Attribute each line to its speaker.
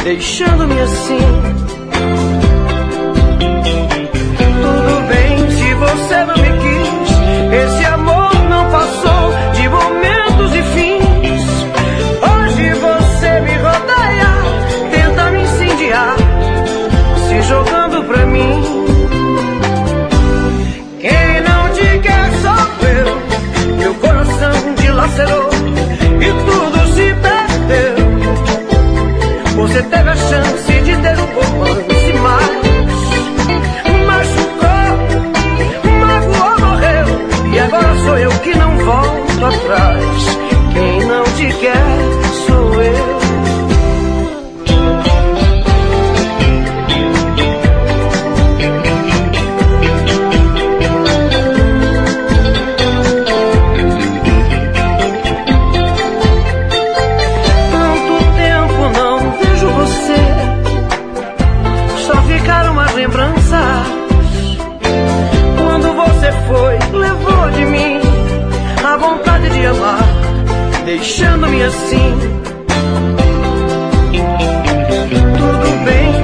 Speaker 1: deixando-me assim. Tudo bem se você não me quis, esse amor não passou de momentos e fins. Hoje você me rodeia, tenta me incendiar, se jogando pra mim. Quem não te quer sou eu, meu coração dilacerou e tudo se perdeu. Você teve a chance de ter um romance, mas machucou, magoou, morreu. E agora sou eu que não volto atrás. Quem não te quer sou eu. Quando você foi, levou de mim a vontade de amar, deixando-me assim. Tudo bem